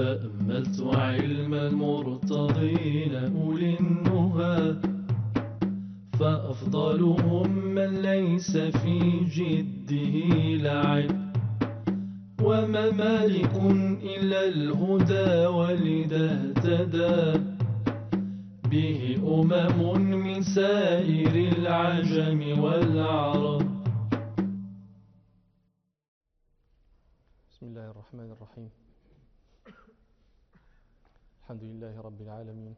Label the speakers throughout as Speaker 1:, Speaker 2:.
Speaker 1: فأمت وعلم المرتضين أولي النهى فأفضلهم من ليس في جده لعب وما مالك إلا الهدى ولذا اهتدى به من سائر العجم والعرب.
Speaker 2: بسم الله الرحمن الرحيم. الحمد لله رب العالمين،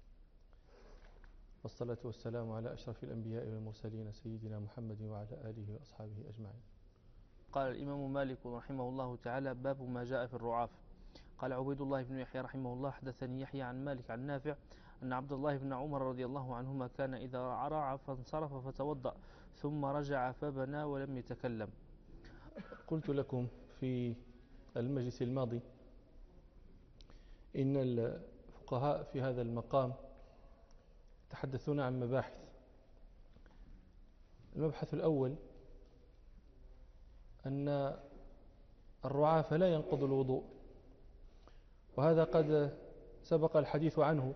Speaker 2: والصلاة والسلام على أشرف الأنبياء والمرسلين سيدنا محمد وعلى آله وأصحابه أجمعين.
Speaker 3: قال الإمام مالك رحمه الله تعالى: باب ما جاء في الرعاف. قال عبيد الله بن يحيى رحمه الله: حدثني يحيى عن مالك عن نافع أن عبد الله بن عمر رضي الله عنهما كان إذا رعى فانصرف فتوضأ ثم رجع فبنى ولم يتكلم.
Speaker 2: قلت لكم في المجلس الماضي إن الفقهاء في هذا المقام يتحدثون عن مباحث. المبحث الأول أن الرعاف لا ينقض الوضوء، وهذا قد سبق الحديث عنه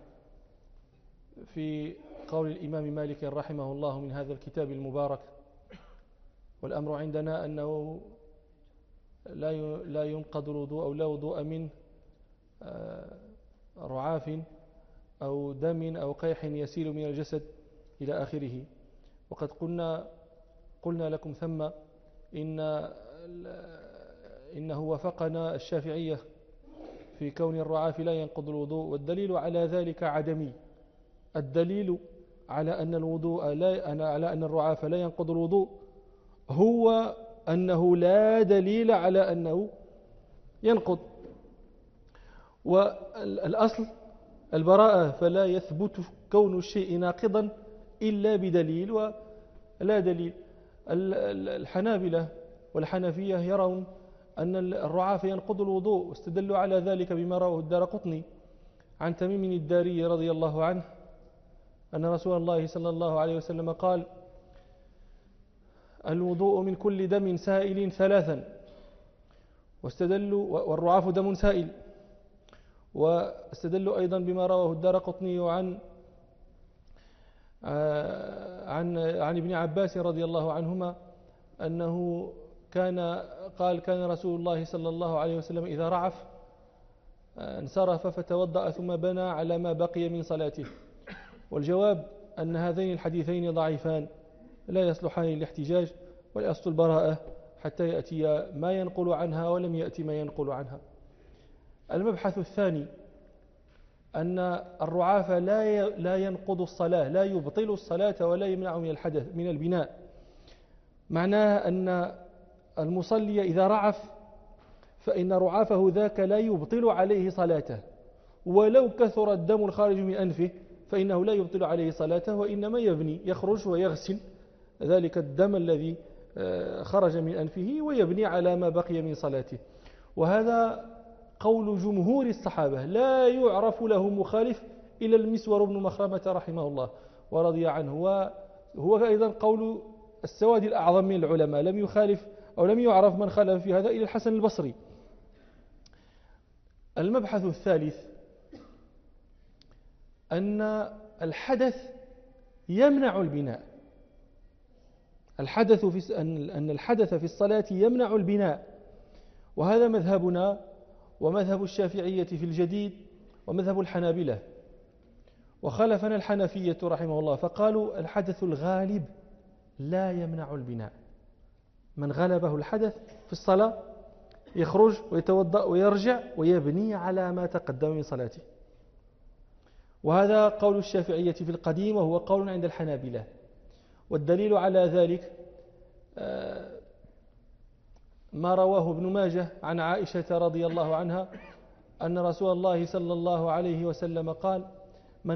Speaker 2: في قول الإمام مالك رحمه الله من هذا الكتاب المبارك. والأمر عندنا أنه لا ينقض الوضوء أو لا وضوء من رعاف أو دم أو قيح يسيل من الجسد إلى آخره. وقد قلنا لكم ثم إنه وافقنا الشافعية في كون الرعاف لا ينقض الوضوء، والدليل على ذلك عدمي. الدليل على أن الرعاف لا ينقض الوضوء هو أنه لا دليل على أنه ينقض. والأصل البراءة، فلا يثبت كون الشيء ناقضا إلا بدليل ولا دليل. الحنابلة والحنفية يرون أن الرعاف ينقض الوضوء، واستدلوا على ذلك بما رواه الدارقطني عن تميم الداري رضي الله عنه أن رسول الله صلى الله عليه وسلم قال: الوضوء من كل دم سائل ثلاثا. واستدلوا والرعاف دم سائل. واستدلوا أيضا بما رواه الدارقطني عن ابن عباس رضي الله عنهما أنه كان رسول الله صلى الله عليه وسلم إذا رعف انصرف فتوضأ ثم بنى على ما بقي من صلاته. والجواب أن هذين الحديثين ضعيفان لا يصلحان للاحتجاج، والأصل البراءة حتى يأتي ما ينقل عنها، ولم يأتي ما ينقل عنها. المبحث الثاني أن الرعاف لا ينقض الصلاة، لا يبطل الصلاة ولا يمنع من الحدث من البناء. معناه أن المصلي إذا رعف فإن رعافه ذاك لا يبطل عليه صلاته، ولو كثر الدم الخارج من أنفه فإنه لا يبطل عليه صلاته، وإنما يخرج ويغسل ذلك الدم الذي خرج من أنفه ويبني على ما بقي من صلاته. وهذا قول جمهور الصحابة، لا يعرف له مخالف إلى المسور بن مخرمة رحمه الله ورضي عنه، وهو أيضا قول السواد الأعظم من العلماء، لم يخالف أو لم يعرف من خالف في هذا إلى الحسن البصري. المبحث الثالث أن الحدث يمنع البناء. أن الحدث في الصلاة يمنع البناء، وهذا مذهبنا ومذهب الشافعية في الجديد ومذهب الحنابلة. وخالفنا الحنفية رحمه الله فقالوا الحدث الغالب لا يمنع البناء. من غلبه الحدث في الصلاة يخرج ويتوضأ ويرجع ويبني على ما تقدم من صلاته. وهذا قول الشافعية في القديم، وهو قول عند الحنابلة. والدليل على ذلك ما رواه ابن ماجه عن عائشة رضي الله عنها أن رسول الله صلى الله عليه وسلم قال: من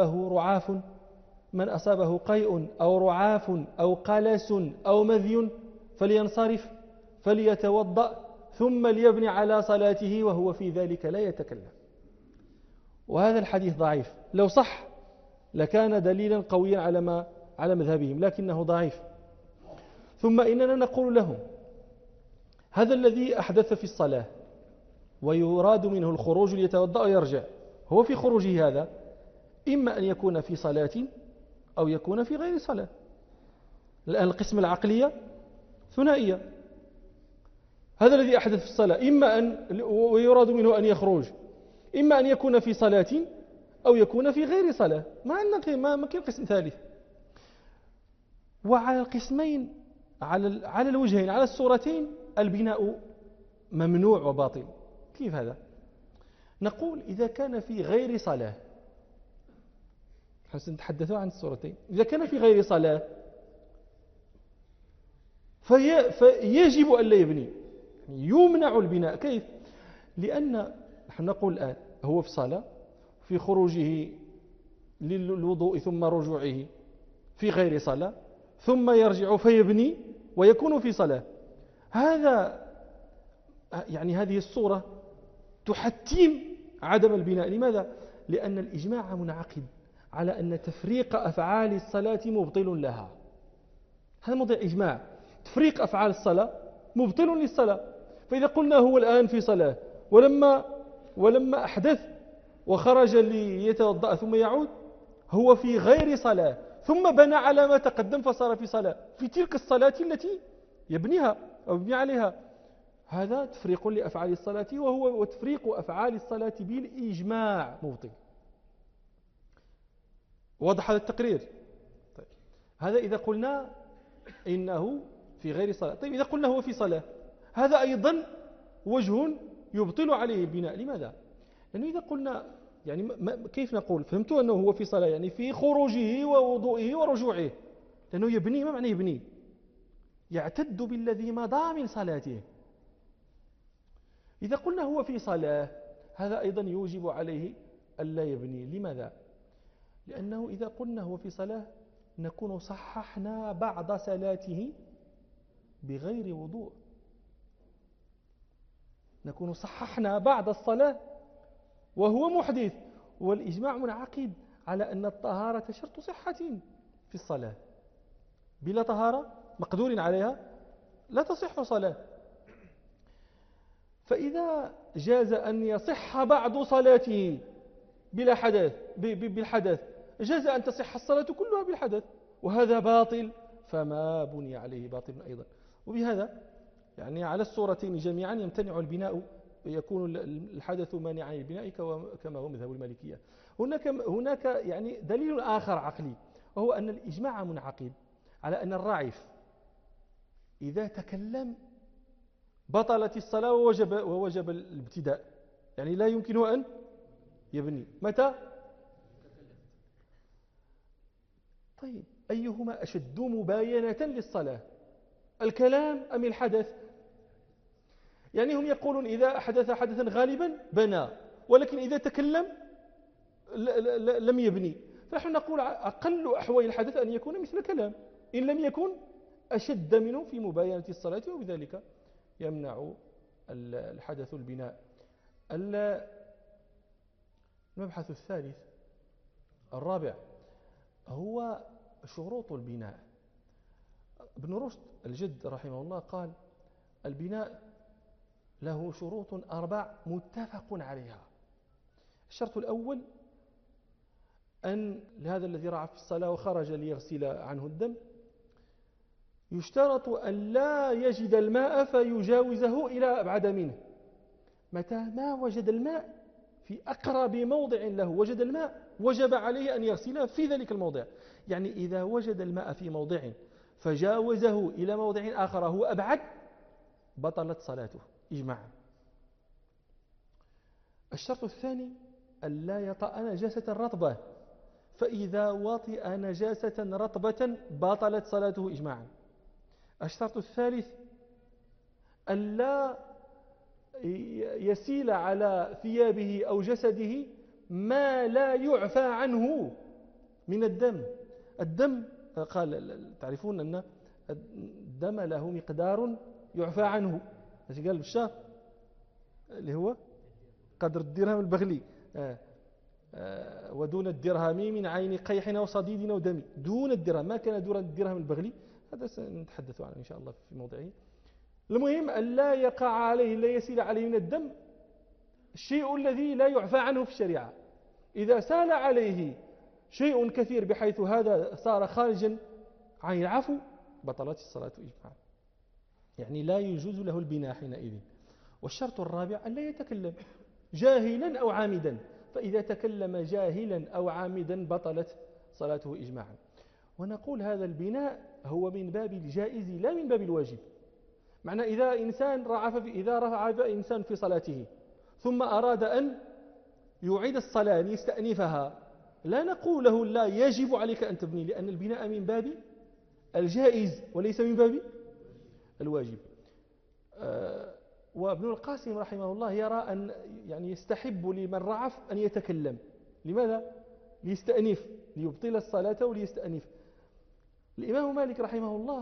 Speaker 2: أصابه قيء أو رعاف أو قلس أو مذي فلينصرف فليتوضأ ثم ليبني على صلاته وهو في ذلك لا يتكلم. وهذا الحديث ضعيف، لو صح لكان دليلا قويا على مذهبهم، لكنه ضعيف. ثم إننا نقول لهم: هذا الذي أحدث في الصلاة ويراد منه الخروج ليتوضأ ويرجع، هو في خروجه هذا إما أن يكون في صلاة أو يكون في غير صلاة. الآن القسم العقلية ثنائية، هذا الذي أحدث في الصلاة إما أن ويراد منه أن يخرج، إما أن يكون في صلاة أو يكون في غير صلاة، ما كاين قسم ثالث. وعلى القسمين على الوجهين على الصورتين البناء ممنوع وباطل. كيف هذا؟ نقول إذا كان في غير صلاة، سنتحدث عن الصورتين، إذا كان في غير صلاة فيجب أن لا يبني، يمنع البناء. كيف؟ لأن نحن نقول الآن هو في صلاة، في خروجه للوضوء ثم رجوعه في غير صلاة، ثم يرجع فيبني ويكون في صلاة. هذا يعني هذه الصورة تحتم عدم البناء. لماذا؟ لأن الإجماع منعقد على أن تفريق أفعال الصلاة مبطل لها. هذا موضع إجماع، تفريق أفعال الصلاة مبطل للصلاة. فإذا قلنا هو الآن في صلاة ولما أحدث وخرج ليتوضأ ثم يعود، هو في غير صلاة ثم بنى على ما تقدم فصار في صلاة، في تلك الصلاة التي يبنيها أو يبني عليها. هذا تفريق لأفعال الصلاة، وتفريق أفعال الصلاة بالإجماع مبطل. واضح هذا التقرير؟ طيب. هذا إذا قلنا إنه في غير صلاة. طيب إذا قلنا هو في صلاة، هذا أيضا وجه يبطل عليه البناء. لماذا؟ لأنه إذا قلنا يعني كيف نقول؟ فهمتوا أنه هو في صلاة يعني في خروجه ووضوئه ورجوعه، لأنه يبني. ما معنى يبني؟ يعتد بالذي مضى من صلاته. إذا قلنا هو في صلاة، هذا أيضا يوجب عليه ألا يبني. لماذا؟ لأنه إذا قلنا هو في صلاة نكون صححنا بعض صلاته بغير وضوء، نكون صححنا بعض الصلاة وهو محدث. والإجماع منعقد على أن الطهارة شرط صحة في الصلاة، بلا طهارة مقدور عليها لا تصح صلاة. فإذا جاز أن يصح بعض صلاته بلا حدث بالحدث، جاز أن تصح الصلاة كلها بالحدث، وهذا باطل، فما بني عليه باطل أيضا. وبهذا يعني على الصورتين جميعا يمتنع البناء، يكون الحدث مانعا للبناء كما هو مذهب المالكية. هناك يعني دليل آخر عقلي، وهو أن الإجماع منعقد على أن الراعف إذا تكلم بطلت الصلاة ووجب الابتداء، يعني لا يمكنه أن يبني. متى؟ طيب أيهما أشد مباينة للصلاة، الكلام أم الحدث؟ يعني هم يقولون إذا أحدث حدثا غالبا بنى، ولكن إذا تكلم لم يبني. فنحن نقول أقل أحوال الحدث أن يكون مثل كلام، إن لم يكن أشد منه في مباينة الصلاة، وبذلك يمنع الحدث البناء. المبحث الثالث الرابع هو شروط البناء. ابن رشد الجد رحمه الله قال البناء له شروط 4 متفق عليها. الشرط الأول أن لهذا الذي رعى في الصلاة وخرج ليغسل عنه الدم، يشترط أن لا يجد الماء فيجاوزه إلى أبعد منه. متى ما وجد الماء في أقرب موضع له وجد الماء، وجب عليه أن يغسله في ذلك الموضع. يعني إذا وجد الماء في موضع فجاوزه إلى موضع آخر هو أبعد، بطلت صلاته إجماعا. الشرط الثاني أن لا يطأ نجاسة رطبة، فإذا وطئ نجاسة رطبة بطلت صلاته إجماعا. الشرط الثالث أن لا يسيل على ثيابه أو جسده ما لا يعفى عنه من الدم. الدم قال تعرفون أن الدم له مقدار يعفى عنه، ايش قال بالشهر اللي هو قدر الدرهم البغلي، ودون الدرهم من عين قيح أو صديد أو دم. دون الدرهم، ما كان دون الدرهم البغلي هذا سنتحدث عنه إن شاء الله في موضعه. المهم أن لا يقع عليه، لا يسيل عليه من الدم الشيء الذي لا يعفى عنه في الشريعة إذا سال عليه شيء كثير بحيث هذا صار خارجا عن العفو بطلت الصلاة إجماعا، يعني لا يجوز له البناء حينئذ. والشرط الرابع أن لا يتكلم جاهلا أو عامدا، فإذا تكلم جاهلا أو عامدا بطلت صلاته إجماعا. ونقول هذا البناء هو من باب الجائز لا من باب الواجب. معنى إذا رعف إنسان في صلاته ثم أراد أن يعيد الصلاة ليستأنفها، لا نقول له لا يجب عليك أن تبني، لأن البناء من باب الجائز وليس من باب الواجب. وابن القاسم رحمه الله يرى أن يعني يستحب لمن رعف أن يتكلم. لماذا؟ ليستأنف، ليبطل الصلاة وليستأنف. الإمام مالك رحمه الله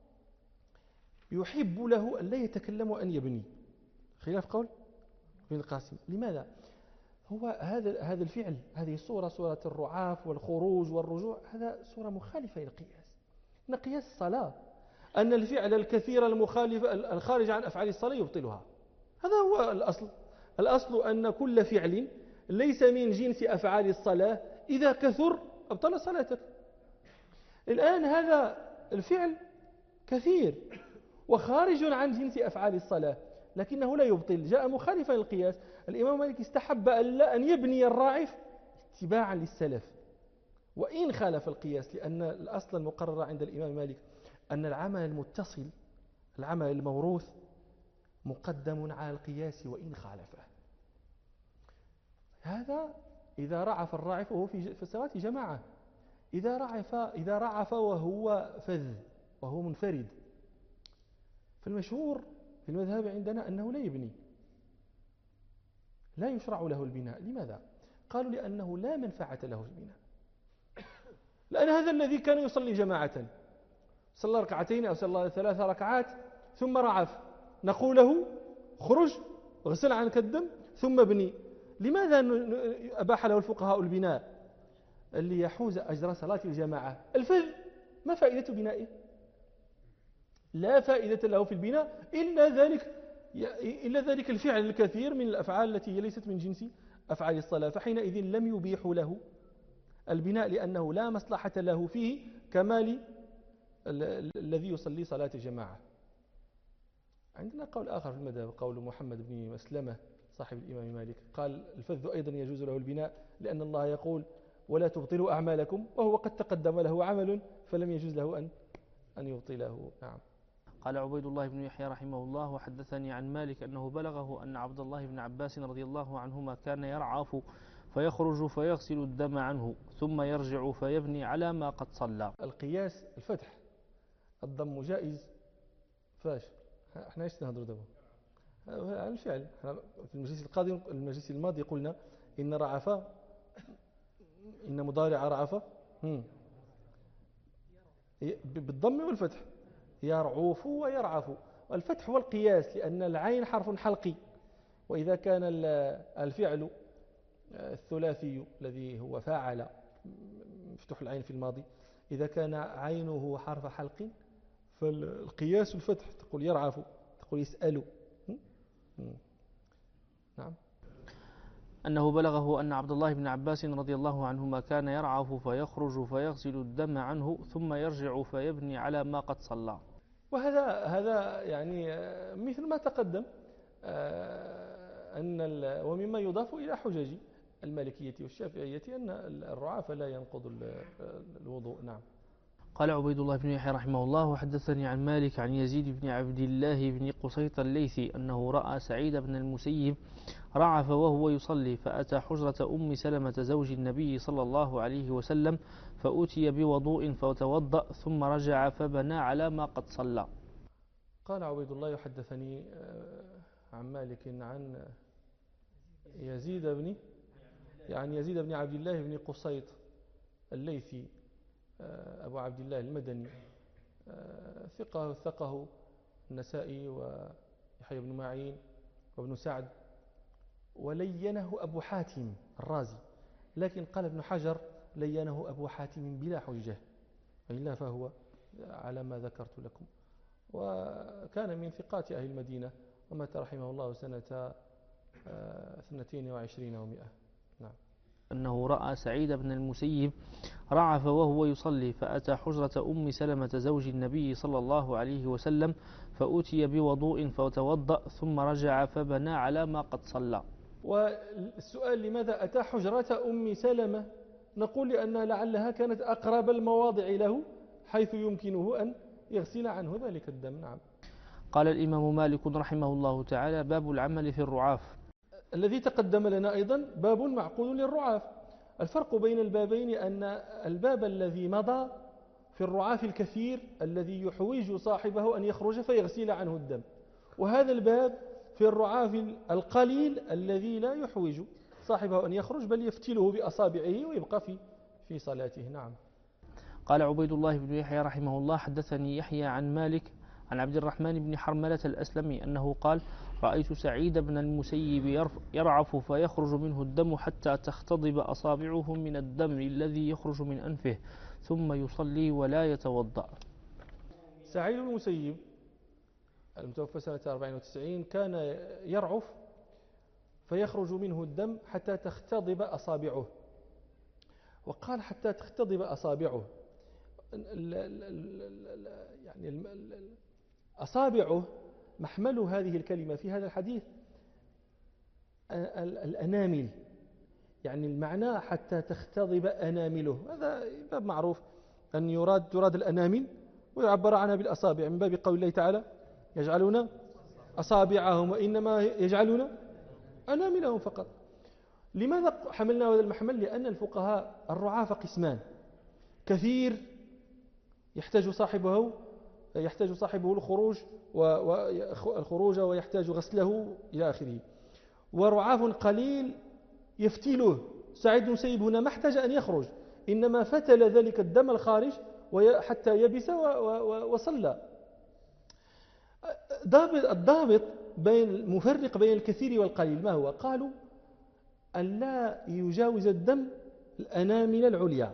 Speaker 2: يحب له أن لا يتكلم وأن يبني، خلاف قول ابن القاسم. لماذا؟ هو هذا الفعل، هذه الصورة، صورة الرعاف والخروج والرجوع، هذا صورة مخالفة إلى القياس. إن قياس الصلاة أن الفعل الكثير المخالف الخارج عن أفعال الصلاة يبطلها، هذا هو الأصل. الأصل أن كل فعل ليس من جنس أفعال الصلاة إذا كثر أبطل صلاتك. الآن هذا الفعل كثير وخارج عن جنس أفعال الصلاة لكنه لا يبطل، جاء مخالفا للقياس. الإمام مالك استحب أن يبني الراعف اتباعا للسلف وإن خالف القياس، لأن الأصل المقرر عند الإمام مالك أن العمل المتصل، العمل الموروث، مقدم على القياس وإن خالفه. هذا إذا رعف الراعف وهو في صلاة جماعة. إذا رعف وهو فذ وهو منفرد، فالمشهور في المذهب عندنا أنه لا يبني، لا يشرع له البناء. لماذا؟ قالوا لأنه لا منفعة له في البناء، لأن هذا الذي كان يصلي جماعة صلى ركعتين أو صلى 3 ركعات ثم رعف، نقول له خرج غسل عنك الدم ثم ابني. لماذا أباح له الفقهاء البناء؟ اللي يحوز أجر صلاة الجماعة. الفذ ما فائدة بنائه؟ لا فائدة له في البناء إلا ذلك الفعل الكثير من الأفعال التي هي ليست من جنس أفعال الصلاة، فحينئذ لم يبيح له البناء لأنه لا مصلحة له فيه كمال الذي يصلي صلاة الجماعة. عندنا قول آخر في المذهب، قول محمد بن مسلمة صاحب الإمام مالك، قال الفذ أيضا يجوز له البناء لأن الله يقول ولا تبطلوا أعمالكم، وهو قد تقدم له عمل فلم يجوز له أن يبطله. نعم.
Speaker 3: قال عبيد الله بن يحيى رحمه الله وحدثني عن مالك أنه بلغه أن عبد الله بن عباس رضي الله عنهما كان يرعف فيخرج فيغسل الدم عنه ثم يرجع فيبني على ما قد صلى.
Speaker 2: القياس الفتح، الضم جائز. فاش احنا ايش نهضروا دابا على الفعل؟ في المجلس الماضي قلنا إن رعف، إن مضارع رعف بالضم والفتح، يرعوف ويرعف. والفتح هو القياس لأن العين حرف حلقي، وإذا كان الفعل الثلاثي الذي هو فاعل مفتوح العين في الماضي، إذا كان عينه حرف حلق فالقياس الفتح، تقول يرعف، تقول يسأل. نعم.
Speaker 3: أنه بلغه أن عبد الله بن عباس رضي الله عنهما كان يرعف فيخرج فيغسل الدم عنه ثم يرجع فيبني على ما قد صلى.
Speaker 2: وهذا يعني مثل ما تقدم ومما يضاف إلى حجج المالكية والشافعية أن الرعاف لا ينقض الوضوء. نعم.
Speaker 3: قال عبيد الله بن يحيى رحمه الله وحدثني عن مالك عن يزيد بن عبد الله بن قصيط الليثي أنه رأى سعيد بن المسيب رعف وهو يصلي، فأتى حجرة أم سلمة زوج النبي صلى الله عليه وسلم فأتي بوضوء فتوضأ ثم رجع فبنى على ما قد صلى.
Speaker 2: قال عبيد الله يحدثني عن مالك عن يزيد بن عبد الله بن قصيط الليثي أبو عبد الله المدني، ثقه النسائي ويحيى بن معين وابن سعد، ولينه أبو حاتم الرازي، لكن قال ابن حجر لينه أبو حاتم بلا حجة، وإلا فهو على ما ذكرت لكم. وكان من ثقات أهل المدينة، ومات رحمه الله سنة 22 و100. نعم.
Speaker 3: أنه رأى سعيد بن المسيب رعف وهو يصلي، فأتى حجرة أم سلمة زوج النبي صلى الله عليه وسلم، فأتي بوضوء فتوضأ ثم رجع فبنى على ما قد صلى.
Speaker 2: والسؤال: لماذا أتى حجرة أم سلمة؟ نقول لأن لعلها كانت أقرب المواضع له حيث يمكنه أن يغسل عنه ذلك الدم. نعم.
Speaker 3: قال الإمام مالك رحمه الله تعالى: باب العمل في الرعاف.
Speaker 2: الذي تقدم لنا أيضا باب معقود للرعاف. الفرق بين البابين أن الباب الذي مضى في الرعاف الكثير الذي يحوج صاحبه أن يخرج فيغسل عنه الدم، وهذا الباب في الرعاف القليل الذي لا يحوج صاحبه أن يخرج بل يفتله بأصابعه ويبقى في صلاته. نعم.
Speaker 3: قال عبيد الله بن يحيى رحمه الله: حدثني يحيى عن مالك عن عبد الرحمن بن حرملة الأسلمي أنه قال: رأيت سعيد بن المسيب يرعف فيخرج منه الدم حتى تختضب أصابعه من الدم الذي يخرج من أنفه، ثم يصلي ولا يتوضأ.
Speaker 2: سعيد بن المسيب المتوفى سنة 94 كان يرعف فيخرج منه الدم حتى تختضب أصابعه، وقال حتى تختضب أصابعه، يعني أصابعه محمل هذه الكلمة في هذا الحديث الأنامل، يعني المعنى حتى تختضب أنامله. هذا باب معروف أن تراد الأنامل ويعبر عنها بالأصابع من باب قول الله تعالى: يجعلون أصابعهم، وإنما يجعلون أناملهم فقط. لماذا حملنا هذا المحمل؟ لأن الفقهاء الرعاف قسمان: كثير يحتاج صاحبه الخروج ويحتاج غسله إلى آخره، ورعاف قليل يفتله. سعيد بن المسيب هنا ما احتاج أن يخرج، إنما فتل ذلك الدم الخارج حتى يبس وصلى. الضابط المفرق بين الكثير والقليل ما هو؟ قالوا أن لا يجاوز الدم الأنامل العليا،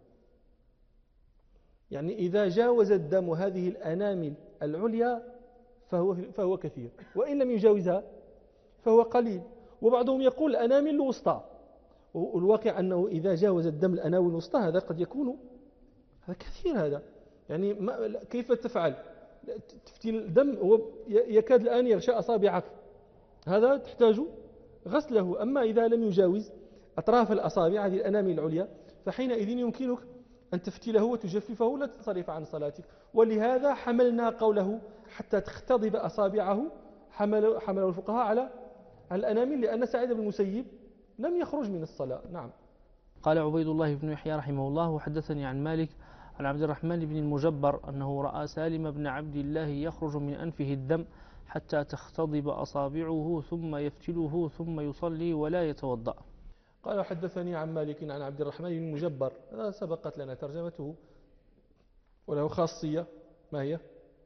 Speaker 2: يعني إذا جاوز الدم هذه الأنامل العليا فهو كثير، وإن لم يجاوزها فهو قليل. وبعضهم يقول الأنامل الوسطى، والواقع أنه إذا جاوز الدم الأنامل الوسطى هذا قد يكون هذا كثير. هذا يعني كيف تفعل؟ تفتي الدم هو يكاد الآن يغشى أصابعك، هذا تحتاج غسله. أما إذا لم يجاوز أطراف الأصابع هذه الأنامل العليا فحينئذ يمكنك أن تفتله وتجففه ولا تنصرف عن صلاتك. ولهذا حملنا قوله حتى تختضب أصابعه، حمله الفقهاء على الأنامل، لأن سعيد بن المسيب لم يخرج من الصلاة. نعم.
Speaker 3: قال عبيد الله بن يحيى رحمه الله: وحدثني عن مالك عن عبد الرحمن بن المجبر أنه رأى سالم بن عبد الله يخرج من أنفه الدم حتى تختضب أصابعه ثم يفتله ثم يصلي ولا يتوضأ.
Speaker 2: قال: حدثني عن مالك عن عبد الرحمن بن المجبر، هذا سبقت لنا ترجمته وله خاصية، ما هي؟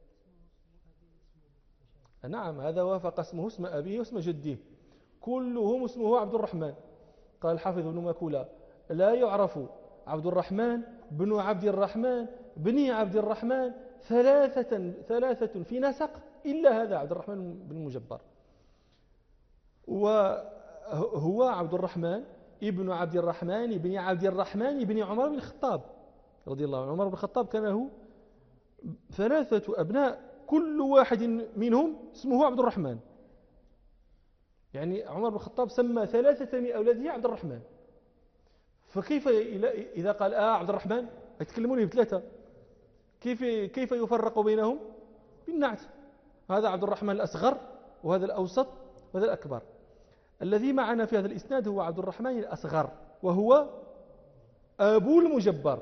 Speaker 2: نعم، هذا وافق اسمه اسم أبيه واسم جده، كلهم اسمه عبد الرحمن. قال الحافظ ابن مكولة: لا يعرف عبد الرحمن بن عبد الرحمن بن عبد الرحمن ثلاثة في نسق إلا هذا عبد الرحمن بن المجبر، وهو عبد الرحمن ابن عبد الرحمن بن عبد الرحمن بن عمر بن الخطاب رضي الله عنه. عمر بن الخطاب كان له 3 أبناء كل واحد منهم اسمه عبد الرحمن، يعني عمر بن الخطاب سمى 3 من أولاده عبد الرحمن. فكيف إذا قال عبد الرحمن يتكلمون ب3، كيف يفرق بينهم؟ بالنعت. هذا عبد الرحمن الأصغر وهذا الأوسط وهذا الأكبر. الذي معنا في هذا الإسناد هو عبد الرحمن الأصغر، وهو أبو المجبر.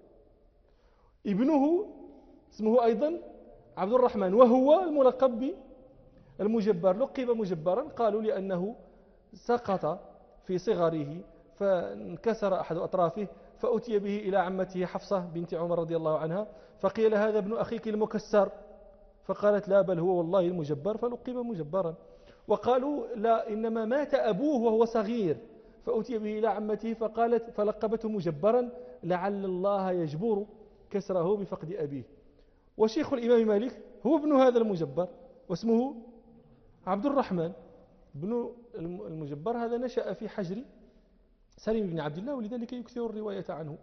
Speaker 2: ابنه اسمه أيضا عبد الرحمن وهو الملقب بالمجبر. لقب مجبرا قالوا لأنه سقط في صغره فانكسر أحد أطرافه، فأتي به إلى عمته حفصة بنت عمر رضي الله عنها، فقيل: هذا ابن أخيك المكسر، فقالت: لا، بل هو والله المجبر، فلقب مجبرا. وقالوا: لا، إنما مات أبوه وهو صغير، فأتي به إلى عمته فلقبته مجبرا لعل الله يجبر كسره بفقد أبيه. وشيخ الإمام مالك هو ابن هذا المجبر واسمه عبد الرحمن. بن المجبر هذا نشأ في حجر سليم بن عبد الله، ولذلك يكثر الرواية عنه.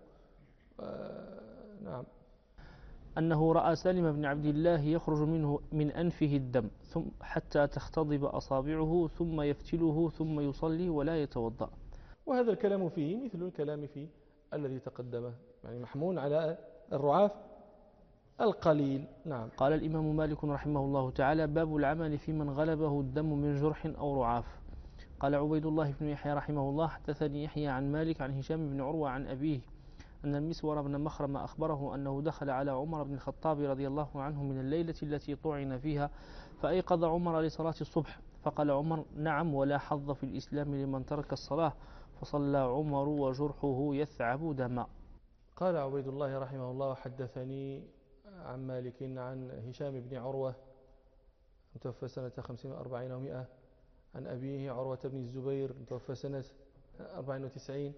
Speaker 2: نعم.
Speaker 3: أنه رأى سالم بن عبد الله يخرج منه من أنفه الدم ثم حتى تختضب أصابعه ثم يفتله ثم يصلي ولا يتوضأ.
Speaker 2: وهذا الكلام فيه مثل الكلام في الذي تقدم، يعني محمول على الرعاف القليل. نعم.
Speaker 3: قال الإمام مالك رحمه الله تعالى: باب العمل في من غلبه الدم من جرح أو رعاف. قال عبيد الله بن يحيى رحمه الله: حدثني يحيى عن مالك عن هشام بن عروة عن أبيه أن المسور بن مخرمة أخبره أنه دخل على عمر بن الخطاب رضي الله عنه من الليلة التي طعن فيها فأيقظ عمر لصلاة الصبح، فقال عمر: نعم، ولا حظ في الإسلام لمن ترك الصلاة، فصلى عمر وجرحه يثعب دما.
Speaker 2: قال عبيد الله رحمه الله: حدثني عن مالك عن هشام بن عروة متوفى سنة 45 و100 عن أبيه عروة بن الزبير متوفى سنة 94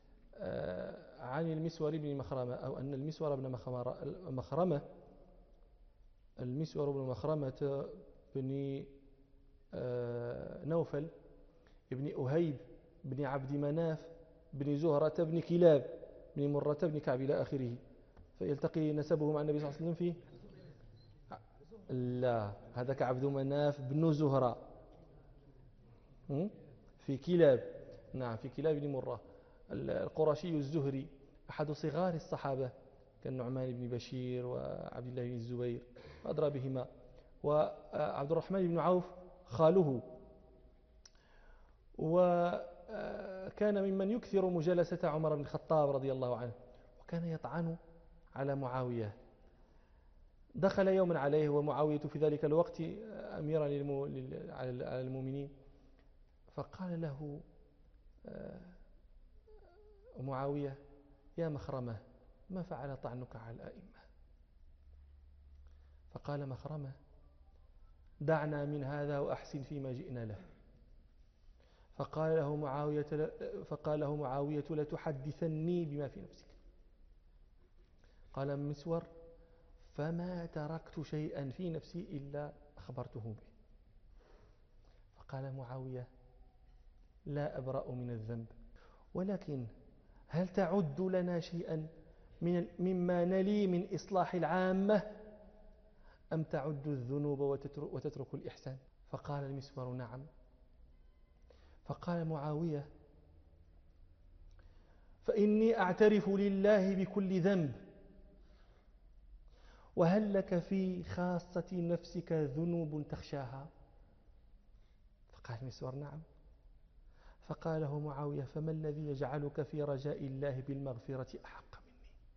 Speaker 2: عن المسور بن مخرمة، أو أن المسور بن مخرمة بن نوفل بن أهيب بن عبد مناف بن زهرة بن كلاب بن مرة بن كعب إلى آخره، فيلتقي نسبه مع النبي صلى الله عليه وسلم فيه. لا، هذاك عبد مناف بن زهرة في كلاب. نعم، في كلاب بن مرة القرشي الزهري، أحد صغار الصحابة كالنعمان بن بشير وعبد الله بن الزبير أدرى بهما، وعبد الرحمن بن عوف خاله، وكان ممن يكثر مجالسة عمر بن الخطاب رضي الله عنه، وكان يطعن على معاوية. دخل يوما عليه ومعاوية في ذلك الوقت أميرا على المؤمنين، فقال له معاوية: يا مخرمة، ما فعل طعنك على الأئمة؟ فقال مخرمة: دعنا من هذا وأحسن فيما جئنا له. فقال له معاوية: لتحدثني بما في نفسك. قال مسور: فما تركت شيئا في نفسي إلا أخبرته به. فقال معاوية: لا أبرأ من الذنب، ولكن هل تعد لنا شيئا مما نلي من إصلاح العامة، أم تعد الذنوب وتترك الإحسان؟ فقال المسور: نعم. فقال معاوية: فإني أعترف لله بكل ذنب، وهل لك في خاصة نفسك ذنوب تخشاها؟ فقال المسور: نعم. فقال له معاوية: فما الذي يجعلك في رجاء الله بالمغفرة أحق مني؟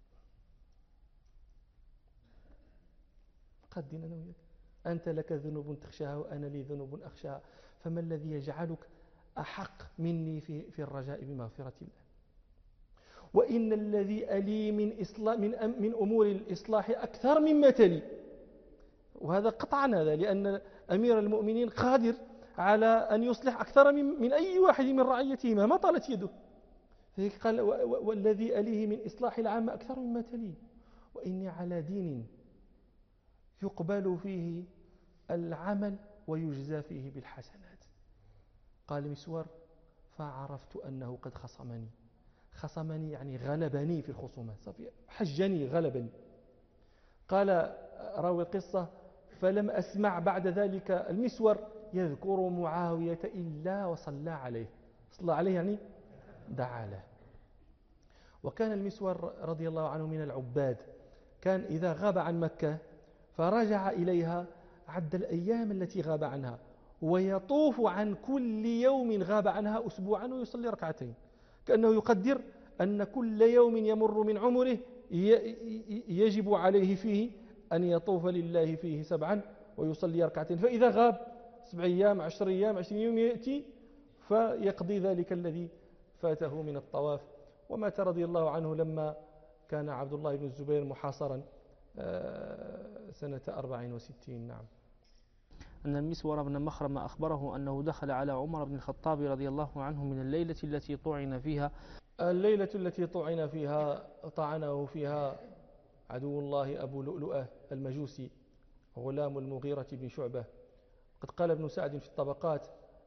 Speaker 2: قدنا أنا وياك، أنت لك ذنوب تخشاها وأنا لي ذنوب أخشاها، فما الذي يجعلك أحق مني في الرجاء بمغفرة الله؟ وإن الذي ألي من أمور الإصلاح أكثر مما تلي. وهذا قطعا هذا، لأن أمير المؤمنين قادر على أن يصلح أكثر من أي واحد من رعيته مهما طالت يده. قال: والذي أليه من إصلاح العامة أكثر مما تلي، وإني على دين يقبل فيه العمل ويجزى فيه بالحسنات. قال مسور: فعرفت أنه قد خصمني يعني غلبني في الخصومات، حجني غلبني. قال راوي القصة: فلم أسمع بعد ذلك المسور يذكر معاوية إلا وصلى عليه. صلى عليه يعني دعا له. وكان المسور رضي الله عنه من العباد، كان إذا غاب عن مكة فرجع إليها عد الأيام التي غاب عنها، ويطوف عن كل يوم غاب عنها أسبوعا ويصلي ركعتين، كأنه يقدر أن كل يوم يمر من عمره يجب عليه فيه أن يطوف لله فيه 7 ويصلي ركعتين. فإذا غاب 7 أيام 10 أيام 20 يوم يأتي فيقضي ذلك الذي فاته من الطواف. ومات رضي الله عنه لما كان عبد الله بن الزبير محاصرا سنة 64. نعم.
Speaker 3: أن المسور بن مخرمة أخبره أنه دخل على عمر بن الخطاب رضي الله عنه من الليلة التي طعن فيها.
Speaker 2: الليلة التي طعن فيها طعنه فيها عدو الله أبو لؤلؤة المجوسي غلام المغيرة بن شعبة. قد قال ابن سعد في الطبقات: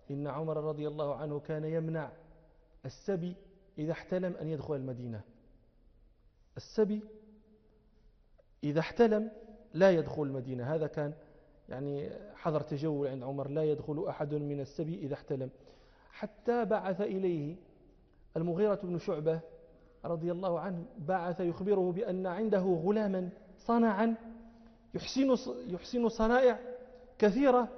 Speaker 2: إن عمر رضي الله عنه كان يمنع السبي إذا احتلم أن يدخل المدينة. السبي إذا احتلم لا يدخل المدينة، هذا كان يعني حظر تجول عند عمر، لا يدخل أحد من السبي إذا احتلم. حتى بعث إليه المغيرة بن شعبة رضي الله عنه، بعث يخبره بأن عنده غلاما صنعا يحسن صنائع كثيرة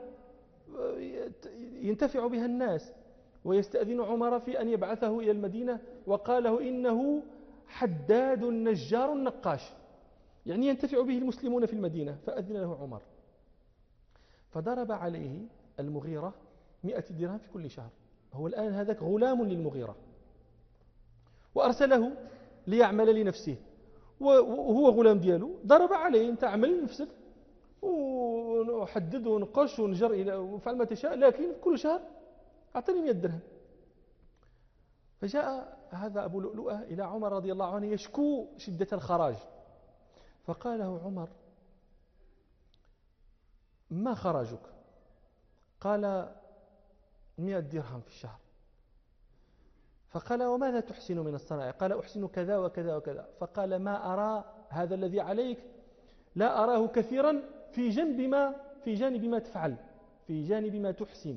Speaker 2: ينتفع بها الناس، ويستأذن عمر في أن يبعثه إلى المدينة، وقال له إنه حداد نجار نقاش، يعني ينتفع به المسلمون في المدينة. فأذن له عمر، فضرب عليه المغيرة 100 درهم في كل شهر. هو الآن هذاك غلام للمغيرة، وأرسله ليعمل لنفسه، وهو غلام دياله. ضرب عليه: أنت عمل لنفسك وحدد ونقش ونجر إلى وفعل ما تشاء، لكن كل شهر أعطني 100 درهم. فجاء هذا أبو لؤلؤة إلى عمر رضي الله عنه يشكو شدة الخراج، فقال له عمر: ما خرجك؟ قال: 100 درهم في الشهر. فقال: وماذا تحسن من الصنائع؟ قال: أحسن كذا وكذا وكذا. فقال: ما أرى هذا الذي عليك لا أراه كثيرا في جانب ما تفعل، في جانب ما تحسن.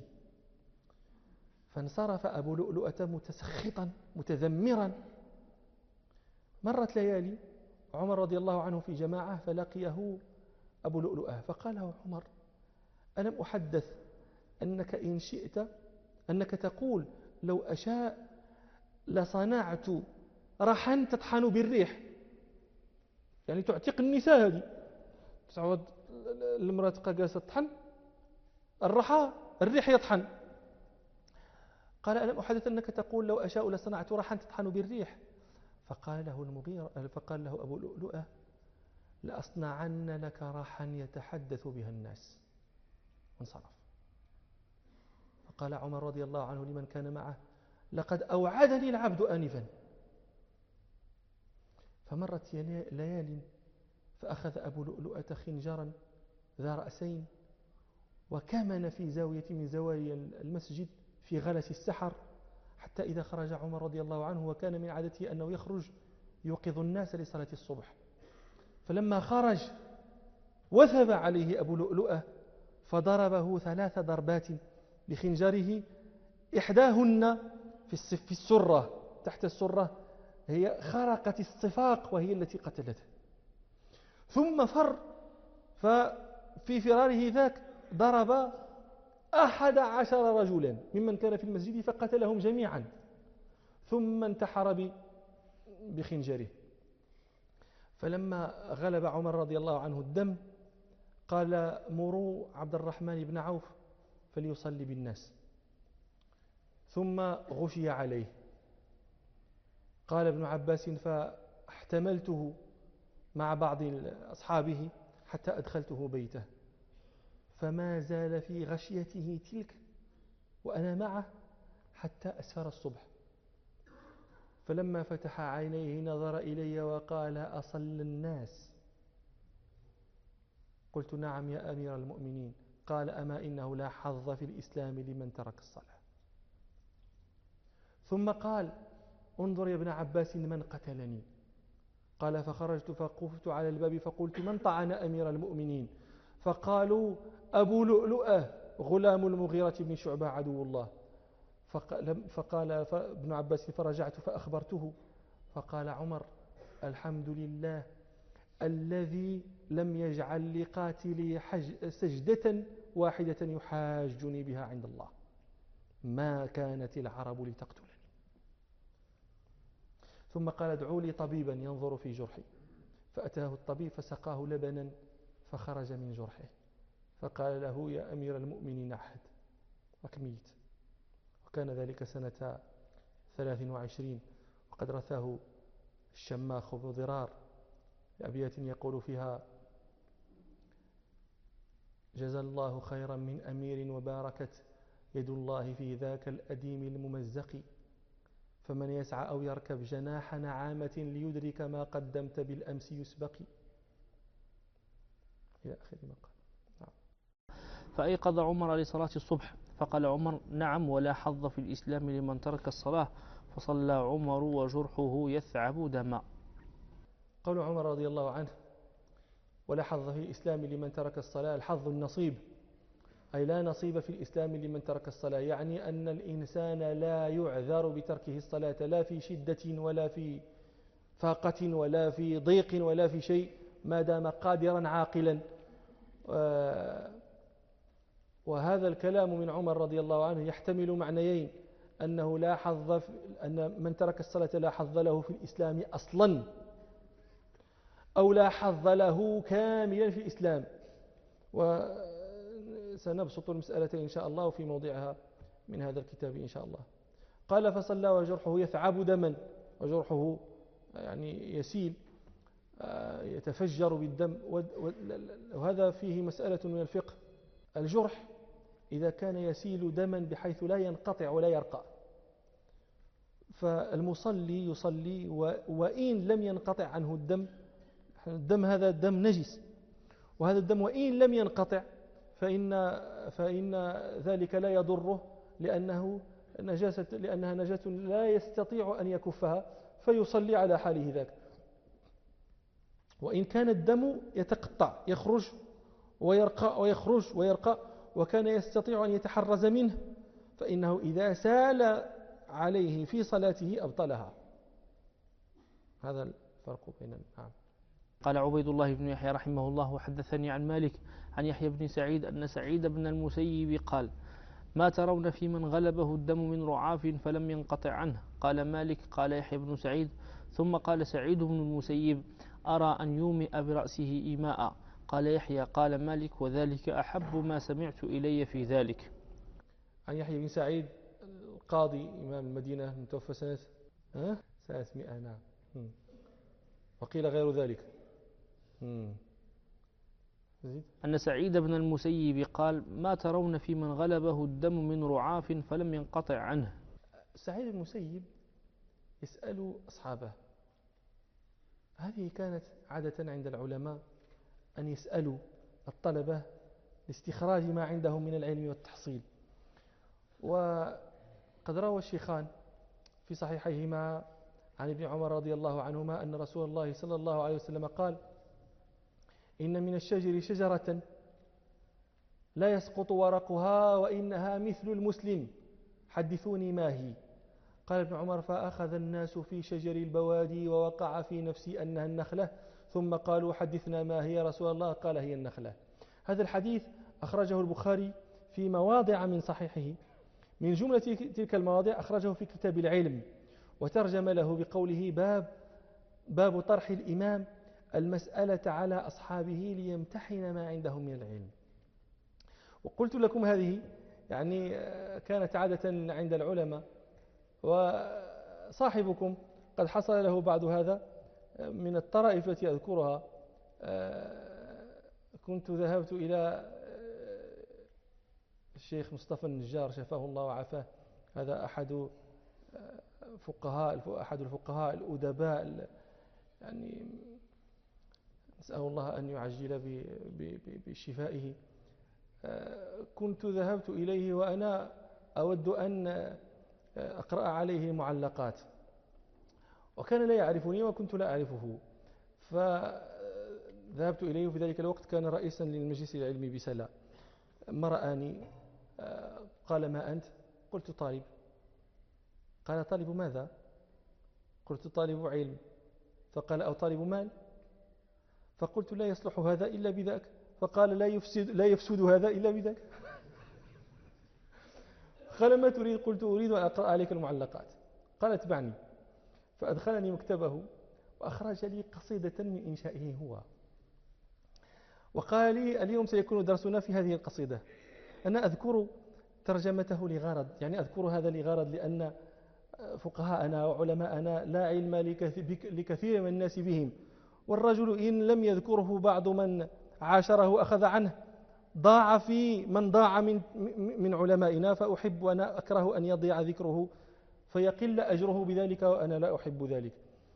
Speaker 2: فانصرف أبو لؤلؤة متسخطا متذمرا. مرت ليالي، عمر رضي الله عنه في جماعة، فلقيه أبو لؤلؤة فقال له عمر: ألم أحدث أنك إن شئت أنك تقول لو أشاء لصنعت رحا تطحن بالريح، يعني تعتق النساء هذه، تعود المرأة تبقى جالسة تطحن الرحى، الريح يطحن. قال: ألم أحدث أنك تقول لو أشاء لصنعت رحا تطحن بالريح؟ فقال له أبو لؤلؤة: لأصنعن لك رحا يتحدث بها الناس. وانصرف. فقال عمر رضي الله عنه لمن كان معه: لقد أوعدني العبد آنفا. فمرت ليال، فأخذ أبو لؤلؤة خنجرا ذا رأسين، وكمن في زاوية من زوايا المسجد في غلس السحر، حتى إذا خرج عمر رضي الله عنه، وكان من عادته أنه يخرج يوقظ الناس لصلاة الصبح، فلما خرج وثب عليه أبو لؤلؤة فضربه 3 ضربات بخنجره، إحداهن في السرة، تحت السرة، هي خرقت الصفاق وهي التي قتلته. ثم فر، ففي فراره ذاك ضرب 11 رجلا ممن كان في المسجد فقتلهم جميعا، ثم انتحر بخنجره. فلما غلب عمر رضي الله عنه الدم قال: مروا عبد الرحمن بن عوف فليصلي بالناس. ثم غشي عليه. قال ابن عباس: فاحتملته مع بعض أصحابه حتى أدخلته بيته، فما زال في غشيته تلك وأنا معه حتى أسفر الصبح. فلما فتح عينيه نظر إلي وقال: أصل الناس؟ قلت: نعم يا أمير المؤمنين. قال: أما إنه لا حظ في الإسلام لمن ترك الصلاة. ثم قال: انظر يا ابن عباس من قتلني. قال: فخرجت فقفت على الباب فقلت: من طعن أمير المؤمنين؟ فقالوا: أبو لؤلؤة غلام المغيرة بن شعبة عدو الله. فقال ابن عباس: فرجعت فأخبرته. فقال عمر: الحمد لله الذي لم يجعل لقاتلي سجدة واحدة يحاجني بها عند الله، ما كانت العرب لتقتلني. ثم قال: ادعوا لي طبيبا ينظر في جرحي. فأتاه الطبيب فسقاه لبنا فخرج من جرحه، فقال له: يا أمير المؤمنين أحد وكميت. وكان ذلك سنة 23، وقد رثاه الشماخ بن ضرار بأبيات يقول فيها: جزى الله خيرا من أمير وباركت يد الله في ذاك الأديم الممزق، فمن يسعى أو يركب جناح نعامة ليدرك ما قدمت بالأمس يسبق، إلى آخر ما قال.
Speaker 3: فأيقظ عمر لصلاة الصبح فقال عمر: نعم، ولا حظ في الإسلام لمن ترك الصلاة. فصلى عمر وجرحه يثعب دما.
Speaker 2: قول عمر رضي الله عنه: ولا حظ في الإسلام لمن ترك الصلاة، الحظ النصيب، أي لا نصيب في الإسلام لمن ترك الصلاة، يعني أن الإنسان لا يعذر بتركه الصلاة، لا في شدة ولا في فاقة ولا في ضيق ولا في شيء، ما دام قادرا عاقلا. وهذا الكلام من عمر رضي الله عنه يحتمل معنيين: أنه لا حظ أن من ترك الصلاة لا حظ له في الإسلام أصلا، أو لا حظ له كاملا في الإسلام. وسنبسط المسألة إن شاء الله في موضعها من هذا الكتاب إن شاء الله. قال: فصلى وجرحه يثعب دما، وجرحه يعني يسيل، يتفجر بالدم. وهذا فيه مسألة من الفقه: الجرح إذا كان يسيل دما بحيث لا ينقطع ولا يرقى، فالمصلي يصلي وإن لم ينقطع عنه الدم هذا دم نجس، وهذا الدم وإن لم ينقطع فإن ذلك لا يضره، لأنها نجاسة لا يستطيع أن يكفها، فيصلي على حاله ذاك. وإن كان الدم يتقطع، يخرج ويرقى ويخرج ويرقى، وكان يستطيع أن يتحرز منه، فإنه إذا سال عليه في صلاته أبطلها. هذا الفرق بين نعم.
Speaker 3: قال عبيد الله بن يحيى رحمه الله: وحدثني عن مالك عن يحيى بن سعيد أن سعيد بن المسيب قال: ما ترون في من غلبه الدم من رعاف فلم ينقطع عنه؟ قال مالك: قال يحيى بن سعيد: ثم قال سعيد بن المسيب: أرى أن يومئ برأسه إيماء. قال يحيى: قال مالك: وذلك أحب ما سمعت إلي في ذلك.
Speaker 2: عن يحيى بن سعيد القاضي إمام المدينة متوفى سنة 300. نعم. وقيل غير ذلك.
Speaker 3: أن سعيد بن المسيب قال: ما ترون في من غلبه الدم من رعاف فلم ينقطع عنه؟
Speaker 2: سعيد بن المسيب يسأل أصحابه. هذه كانت عادة عند العلماء أن يسألوا الطلبة لاستخراج ما عندهم من العلم والتحصيل. وقد روى الشيخان في صحيحيهما عن ابن عمر رضي الله عنهما أن رسول الله صلى الله عليه وسلم قال: إن من الشجر شجرة لا يسقط ورقها وإنها مثل المسلم، حدثوني ما هي. قال ابن عمر: فأخذ الناس في شجر البوادي ووقع في نفسي أنها النخلة، ثم قالوا: حدثنا ما هي يا رسول الله؟ قال: هي النخلة. هذا الحديث أخرجه البخاري في مواضع من صحيحه، من جملة تلك المواضع أخرجه في كتاب العلم، وترجم له بقوله: باب طرح الإمام المسألة على أصحابه ليمتحن ما عندهم من العلم. وقلت لكم هذه يعني كانت عادة عند العلماء، وصاحبكم قد حصل له بعد هذا من الطرائف التي أذكرها. كنت ذهبت إلى الشيخ مصطفى النجار شفاه الله وعافاه، هذا أحد الفقهاء الأدباء، يعني نسأل الله أن يعجل بشفائه. كنت ذهبت إليه وأنا أود أن أقرأ عليه معلقات، وكان لا يعرفني وكنت لا أعرفه، فذهبت إليه. في ذلك الوقت كان رئيسا للمجلس العلمي بسلا. ما رآني قال: ما أنت؟ قلت: طالب. قال: طالب ماذا؟ قلت: طالب علم. فقال: أو طالب مال؟ فقلت: لا يصلح هذا إلا بذاك. فقال: لا يفسد هذا إلا بذاك. قال: ما تريد؟ قلت: أريد أن أقرأ عليك المعلقات. قال: اتبعني. فأدخلني مكتبه وأخرج لي قصيدة من إنشائه هو، وقال لي: اليوم سيكون درسنا في هذه القصيدة. أنا أذكر ترجمته لغرض، يعني أذكر هذا لغرض، لأن فقهاءنا وعلماءنا لا علم لكثير من الناس بهم، والرجل إن لم يذكره بعض من عاشره أخذ عنه ضاع في من ضاع من علمائنا، فأحب وأنا أكره أن يضيع ذكره فيقل أجره بذلك، وأنا لا أحب ذلك.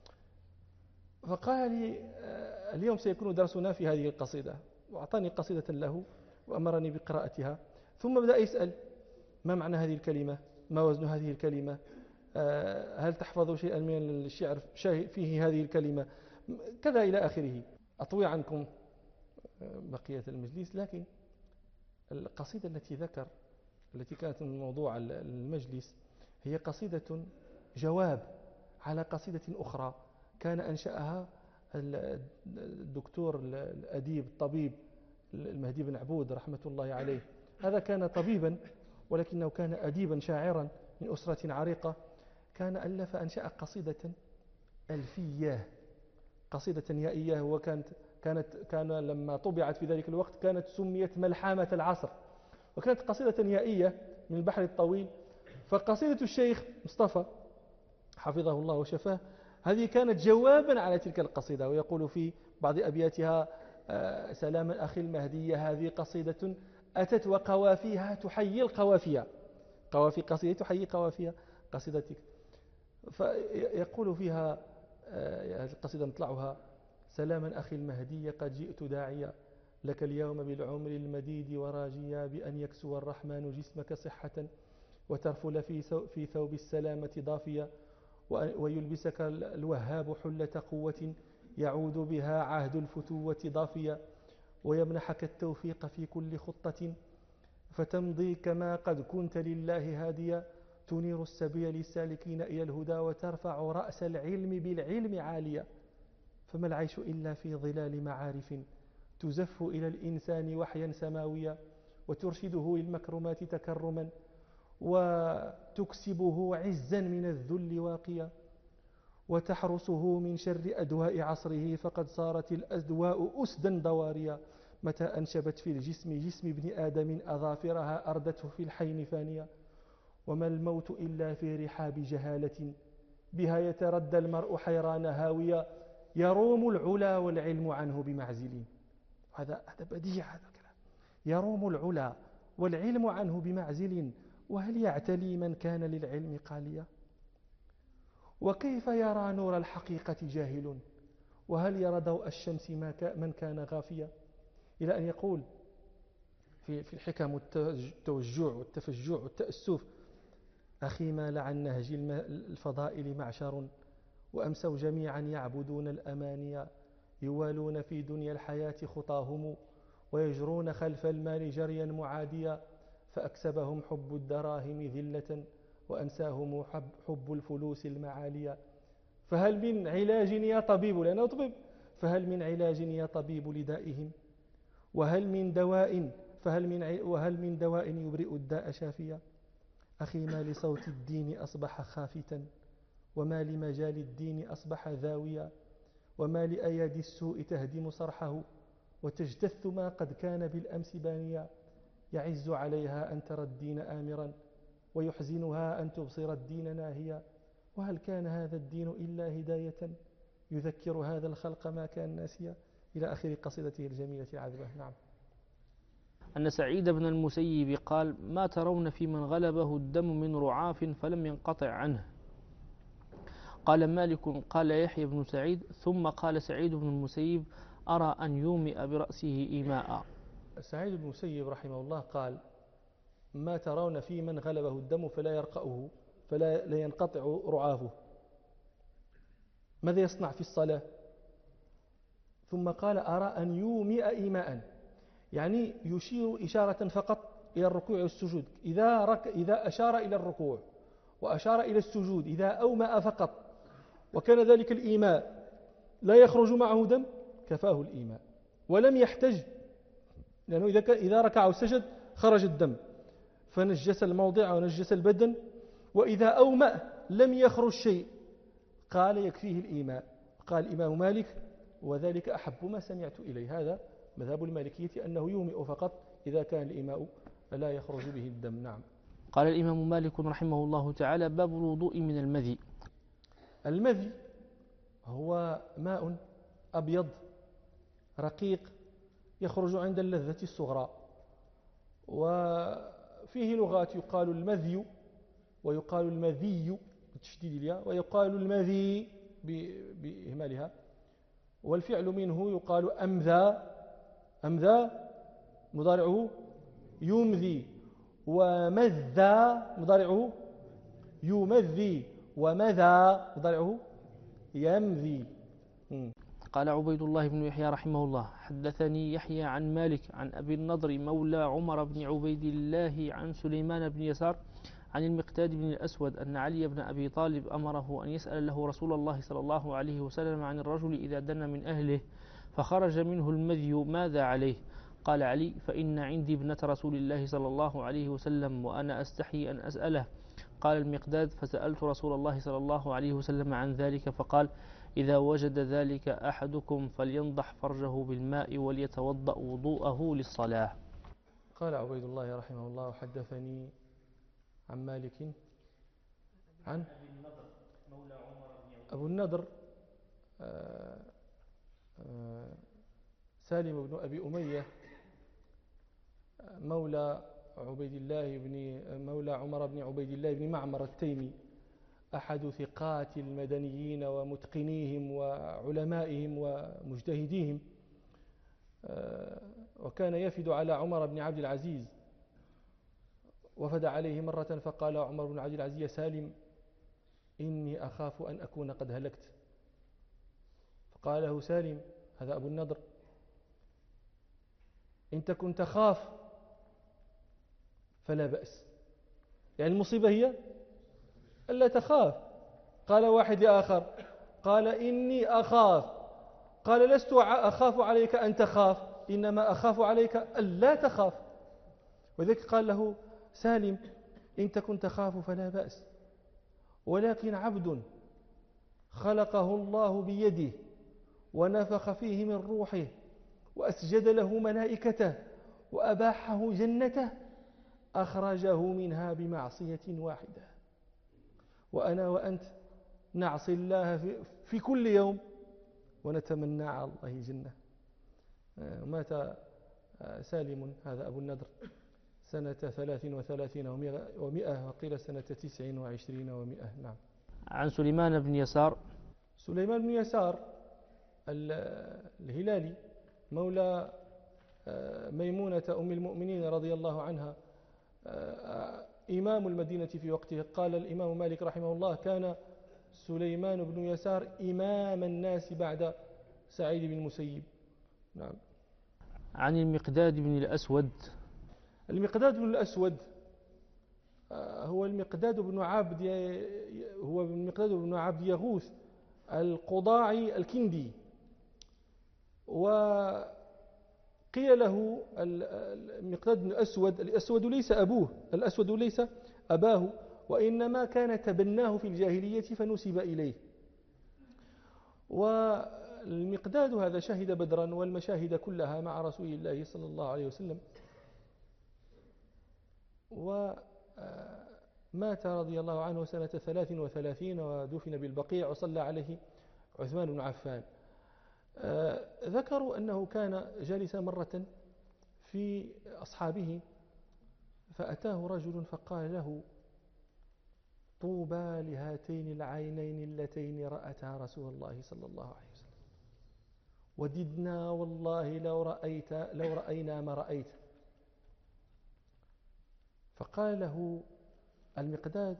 Speaker 2: فقال لي: اليوم سيكون درسنا في هذه القصيدة، وأعطاني قصيدة له وأمرني بقراءتها. ثم بدأ يسأل: ما معنى هذه الكلمة؟ ما وزن هذه الكلمة؟ هل تحفظ شيئا من الشعر فيه هذه الكلمة؟ كذا إلى آخره. أطوي عنكم بقية المجلس، لكن القصيدة التي ذكر التي كانت من موضوع المجلس هي قصيدة جواب على قصيدة أخرى كان أنشأها الدكتور الأديب الطبيب المهدي بن عبود رحمة الله عليه. هذا كان طبيبا ولكنه كان أديبا شاعرا من أسرة عريقة. كان أنشأ قصيدة ألفية، قصيدة يائية، كان لما طبعت في ذلك الوقت كانت سميت ملحمة العصر، وكانت قصيدة يائية من البحر الطويل. فقصيدة الشيخ مصطفى حفظه الله وشفاه هذه كانت جوابا على تلك القصيدة، ويقول في بعض أبياتها: سلام أخي المهدية هذه قصيدة أتت وقوافيها تحيي القوافية، قوافي قصيدة تحيي قوافية قصيدتك. فيقول فيها هذه القصيدة نطلعها: سلاما أخي المهدي قد جئت داعيا لك اليوم بالعمر المديد وراجيا بأن يكسو الرحمن جسمك صحة وترفل في ثوب السلامة ضافيا ويلبسك الوهاب حلة قوة يعود بها عهد الفتوة ضافيا ويمنحك التوفيق في كل خطة فتمضي كما قد كنت لله هاديا تنير السبيل للسالكين إلى الهدى وترفع رأس العلم بالعلم عاليا فما العيش إلا في ظلال معارف تزف إلى الإنسان وحيا سماويا وترشده للمكرمات تكرما وتكسبه عزا من الذل واقيا وتحرسه من شر أدواء عصره فقد صارت الأدواء أسدا ضواريا متى أنشبت في جسم ابن آدم أظافرها أردته في الحين فانيا وما الموت إلا في رحاب جهالة بها يتردى المرء حيران هاويا يروم العلا والعلم عنه بمعزل. هذا بديع هذا الكلام. يروم العلا والعلم عنه بمعزل وهل يعتلي من كان للعلم قاليا وكيف يرى نور الحقيقة جاهل وهل يرى ضوء الشمس من كان غافيا إلى أن يقول في الحكم والتوجع والتفجع والتأسف: أخي ما لعن نهج الفضائل معشر وأمسوا جميعا يعبدون الأمانيا يوالون في دنيا الحياة خطاهم ويجرون خلف المال جريا معاديا فأكسبهم حب الدراهم ذلة وأنساهم حب الفلوس المعالية فهل من علاج يا طبيب لأنه أطبب فهل من علاج يا طبيب لدائهم وهل من دواء يبرئ الداء شافيا أخي ما لصوت الدين أصبح خافتا وما لمجال الدين أصبح ذاويا وما لأيادي السوء تهدم صرحه وتجتث ما قد كان بالأمس بانيا يعز عليها أن ترى الدين آمرا ويحزنها أن تبصر الدين ناهيا وهل كان هذا الدين إلا هداية يذكر هذا الخلق ما كان ناسيا إلى آخر قصيدته الجميلة العذبة. نعم.
Speaker 3: أن سعيد بن المسيب قال: ما ترون في من غلبه الدم من رعاف فلم ينقطع عنه؟ قال مالك: قال يحيى بن سعيد ثم قال سعيد بن المسيب: أرى أن يومئ برأسه إيماء.
Speaker 2: سعيد بن المسيب رحمه الله قال: ما ترون في من غلبه الدم فلا يرقأه فلا ينقطع رعافه ماذا يصنع في الصلاة؟ ثم قال: أرى أن يومئ إيماء، يعني يشير إشارة فقط إلى الركوع والسجود. إذا أشار إلى الركوع وأشار إلى السجود إذا أومأ فقط وكان ذلك الإيماء لا يخرج معه دم كفاه الإيماء ولم يحتج، لأنه إذا ركع وسجد خرج الدم فنجس الموضع ونجس البدن، وإذا أومأ لم يخرج شيء قال يكفيه الإيماء. قال الإمام مالك: وذلك أحب ما سمعت إليه. هذا مذهب المالكية أنه يومئ فقط إذا كان الإيماء لا يخرج به الدم. نعم.
Speaker 3: قال الإمام مالك رحمه الله تعالى: باب الوضوء من المذي.
Speaker 2: المذي هو ماء أبيض رقيق يخرج عند اللذة الصغرى، وفيه لغات يقال المذي ويقال المذي بتشديد الياء ويقال المذي بإهمالها، والفعل منه يقال أمذى مضارعه يمذي، ومذى مضارعه يمذي، ومذى مضارعه يمذي.
Speaker 3: قال عبيد الله بن يحيى رحمه الله حدثني يحيى عن مالك عن أبي النضر مولى عمر بن عبيد الله عن سليمان بن يسار عن المقداد بن الأسود أن علي بن أبي طالب أمره أن يسأل له رسول الله صلى الله عليه وسلم عن الرجل إذا دن من أهله فخرج منه المذي ماذا عليه؟ قال علي فإن عندي ابنة رسول الله صلى الله عليه وسلم وأنا أستحي أن أسأله. قال المقداد فسألت رسول الله صلى الله عليه وسلم عن ذلك فقال إذا وجد ذلك أحدكم فلينضح فرجه بالماء وليتوضأ وضوءه للصلاة.
Speaker 2: قال عبيد الله رحمه الله حدثني عن مالك عن أبو النضر سالم بن أبي أمية مولى عمر بن عبيد الله بن معمر التيمي أحد ثقات المدنيين ومتقنيهم وعلمائهم ومجتهديهم، وكان يفد على عمر بن عبد العزيز، وفد عليه مرة فقال عمر بن عبد العزيز يا سالم إني أخاف أن أكون قد هلكت. فقال له سالم هذا أبو النضر إن تكن تخاف فلا بأس، يعني المصيبة هي ألا تخاف. قال واحد لآخر قال إني أخاف، قال لست أخاف عليك أن تخاف إنما أخاف عليك ألا تخاف. وذلك قال له سالم إن تكن تخاف فلا بأس، ولكن عبد خلقه الله بيده ونفخ فيه من روحه وأسجد له ملائكته وأباحه جنته أخرجه منها بمعصية واحدة، وأنا وأنت نعصي الله في كل يوم ونتمنى على الله الجنة. مات سالم هذا أبو النضر سنة 33 و100 وقيل سنة 29 و100. نعم.
Speaker 3: عن سليمان بن يسار.
Speaker 2: سليمان بن يسار الهلالي مولى ميمونة أم المؤمنين رضي الله عنها إمام المدينة في وقته. قال الإمام مالك رحمه الله كان سليمان بن يسار إمام الناس بعد سعيد بن المسيب. نعم.
Speaker 3: عن المقداد بن الأسود.
Speaker 2: المقداد بن الأسود هو المقداد بن عبد يغوث القضاعي الكندي، وقيل له المقداد بن الأسود الأسود ليس أباه، وإنما كان تبناه في الجاهلية فنسب إليه. والمقداد هذا شهد بدرا والمشاهد كلها مع رسول الله صلى الله عليه وسلم، ومات رضي الله عنه سنة 33 ودفن بالبقيع وصلى عليه عثمان بن عفان. ذكروا أنه كان جالسا مرة في أصحابه فأتاه رجل فقال له طوبى لهاتين العينين اللتين رأتا رسول الله صلى الله عليه وسلم، وددنا والله لو رأينا ما رأيت. فقال له المقداد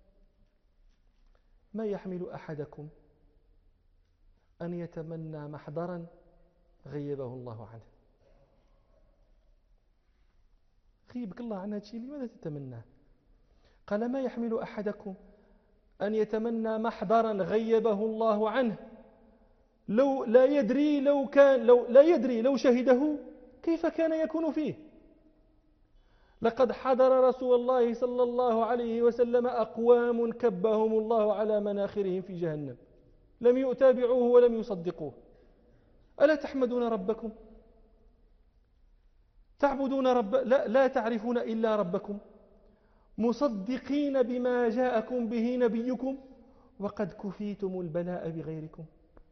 Speaker 2: ما يحمل أحدكم أن يتمنى محضرا غيبه الله عنه. غيبك الله عن هذا الشيء لماذا تتمناه؟ قال ما يحمل أحدكم أن يتمنى محضرا غيبه الله عنه لو لا يدري لو شهده كيف كان يكون فيه. لقد حضر رسول الله صلى الله عليه وسلم أقوام كبهم الله على مناخرهم في جهنم لم يتابعوه ولم يصدقوه. ألا تحمدون ربكم تعبدون لا تعرفون إلا ربكم مصدقين بما جاءكم به نبيكم وقد كفيتم البلاء بغيركم.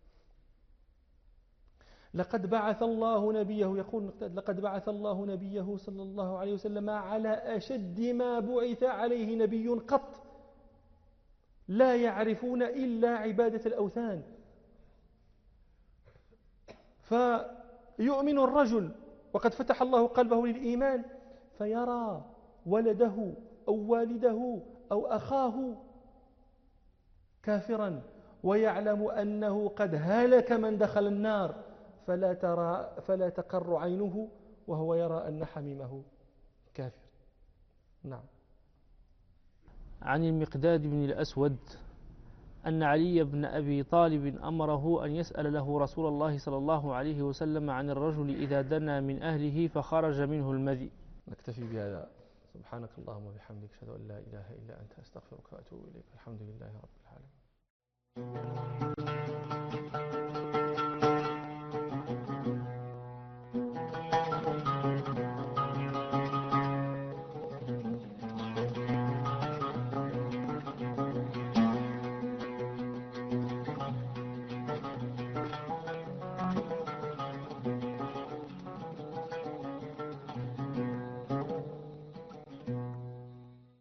Speaker 2: لقد بعث الله نبيه، يقول لقد بعث الله نبيه صلى الله عليه وسلم على أشد ما بعث عليه نبي قط، لا يعرفون إلا عبادة الأوثان. فيؤمن الرجل وقد فتح الله قلبه للإيمان فيرى ولده أو والده أو أخاه كافرا ويعلم أنه قد هلك من دخل النار فلا تقر عينه وهو يرى أن حميمه كافر. نعم.
Speaker 3: عن المقداد بن الأسود أن علي بن أبي طالب أمره أن يسأل له رسول الله صلى الله عليه وسلم عن الرجل إذا دنا من أهله فخرج منه المذي.
Speaker 2: نكتفي بهذا. سبحانك اللهم وبحمدك أشهد أن لا إله إلا أنت أستغفرك وأتوب إليك. الحمد لله رب العالمين.